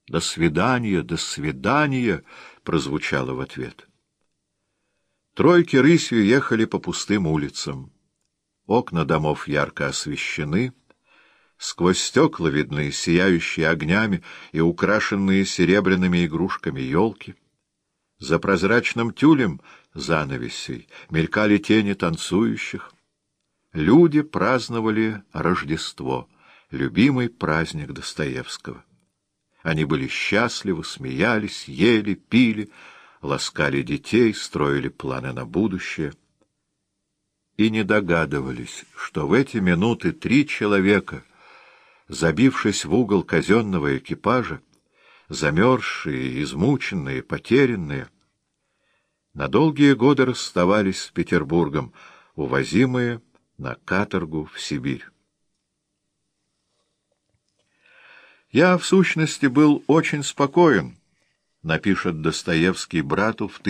«До свидания, до свидания!» — прозвучало в ответ. Тройки рысью ехали по пустым улицам. Окна домов ярко освещены, сквозь стекла видны сияющие огнями и украшенные серебряными игрушками елки. За прозрачным тюлем занавесей мелькали тени танцующих. Люди праздновали Рождество, любимый праздник Достоевского. Они были счастливы, смеялись, ели, пили, ласкали детей, строили планы на будущее. И не догадывались, что в эти минуты 3 человека, забившись в угол казенного экипажа, замерзшие, измученные, потерянные, на долгие годы расставались с Петербургом, увозимые на каторгу в Сибирь. «Я, в сущности, был очень спокоен», — напишет Достоевский брату в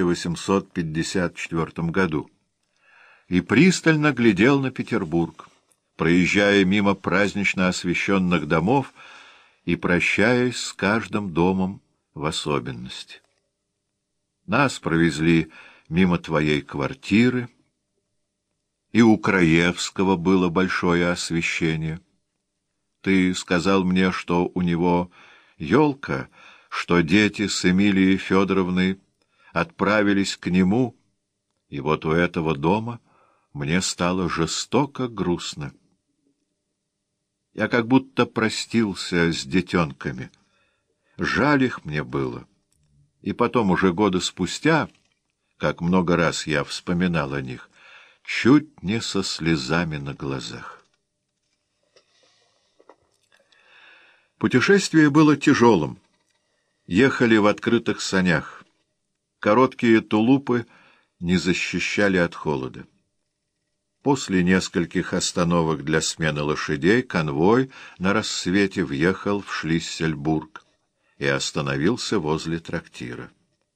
1854 году, «и пристально глядел на Петербург, проезжая мимо празднично освещенных домов и прощаясь с каждым домом в особенности. Нас провезли мимо твоей квартиры, и у Краевского было большое освещение. Ты сказал мне, что у него елка, что дети с Эмилией Федоровной отправились к нему, и вот у этого дома мне стало жестоко грустно. Я как будто простился с детенками. Жаль их мне было. И потом, уже года спустя, как много раз я вспоминал о них, чуть не со слезами на глазах. Путешествие было тяжелым. Ехали в открытых санях. Короткие тулупы не защищали от холода. После нескольких остановок для смены лошадей конвой на рассвете въехал в Шлиссельбург и остановился возле трактира.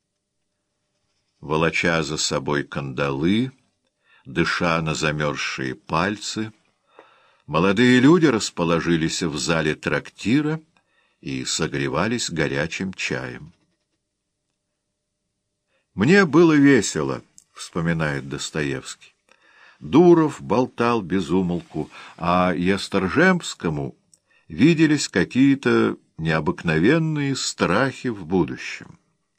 Волоча за собой кандалы, дыша на замерзшие пальцы, молодые люди расположились в зале трактира и согревались горячим чаем. «Мне было весело», — вспоминает Достоевский. Дуров болтал без умолку, а Есторжемскому виделись какие-то необыкновенные страхи в будущем.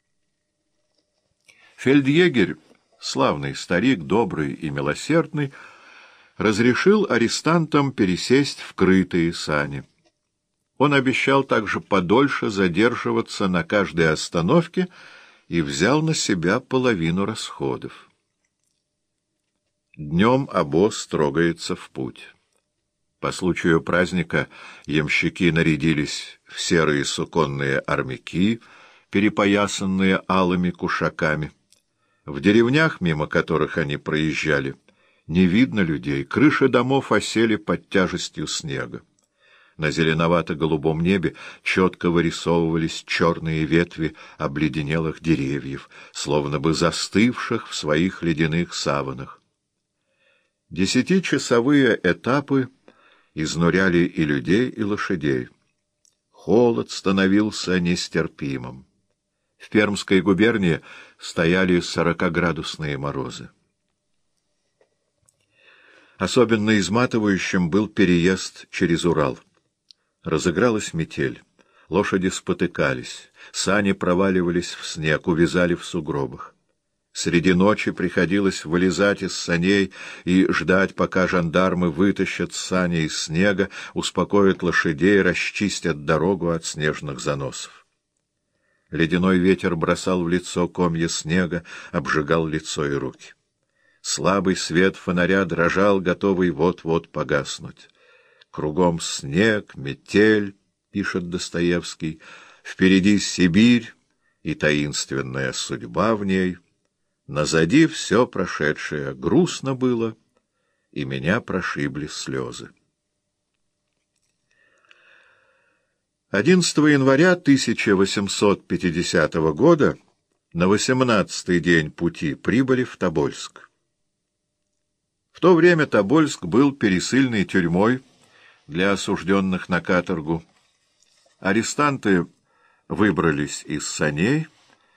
Фельдъегерь, славный старик, добрый и милосердный, разрешил арестантам пересесть в крытые сани. Он обещал также подольше задерживаться на каждой остановке и взял на себя половину расходов. Днем обоз трогается в путь. По случаю праздника ямщики нарядились в серые суконные армяки, перепоясанные алыми кушаками. В деревнях, мимо которых они проезжали, не видно людей, крыши домов осели под тяжестью снега. На зеленовато-голубом небе четко вырисовывались черные ветви обледенелых деревьев, словно бы застывших в своих ледяных саванах. 10-часовые этапы изнуряли и людей, и лошадей. Холод становился нестерпимым. В Пермской губернии стояли 40-градусные морозы. Особенно изматывающим был переезд через Урал. Разыгралась метель. Лошади спотыкались, сани проваливались в снег, увязали в сугробах. Среди ночи приходилось вылезать из саней и ждать, пока жандармы вытащат сани из снега, успокоят лошадей, расчистят дорогу от снежных заносов. Ледяной ветер бросал в лицо комья снега, обжигал лицо и руки. Слабый свет фонаря дрожал, готовый вот-вот погаснуть. «Кругом снег, метель», — пишет Достоевский, — «впереди Сибирь и таинственная судьба в ней. Назади все прошедшее, грустно было, и меня прошибли слезы». 11 января 1850 года, на 18-й день пути, прибыли в Тобольск. В то время Тобольск был пересыльной тюрьмой для осужденных на каторгу. Арестанты выбрались из саней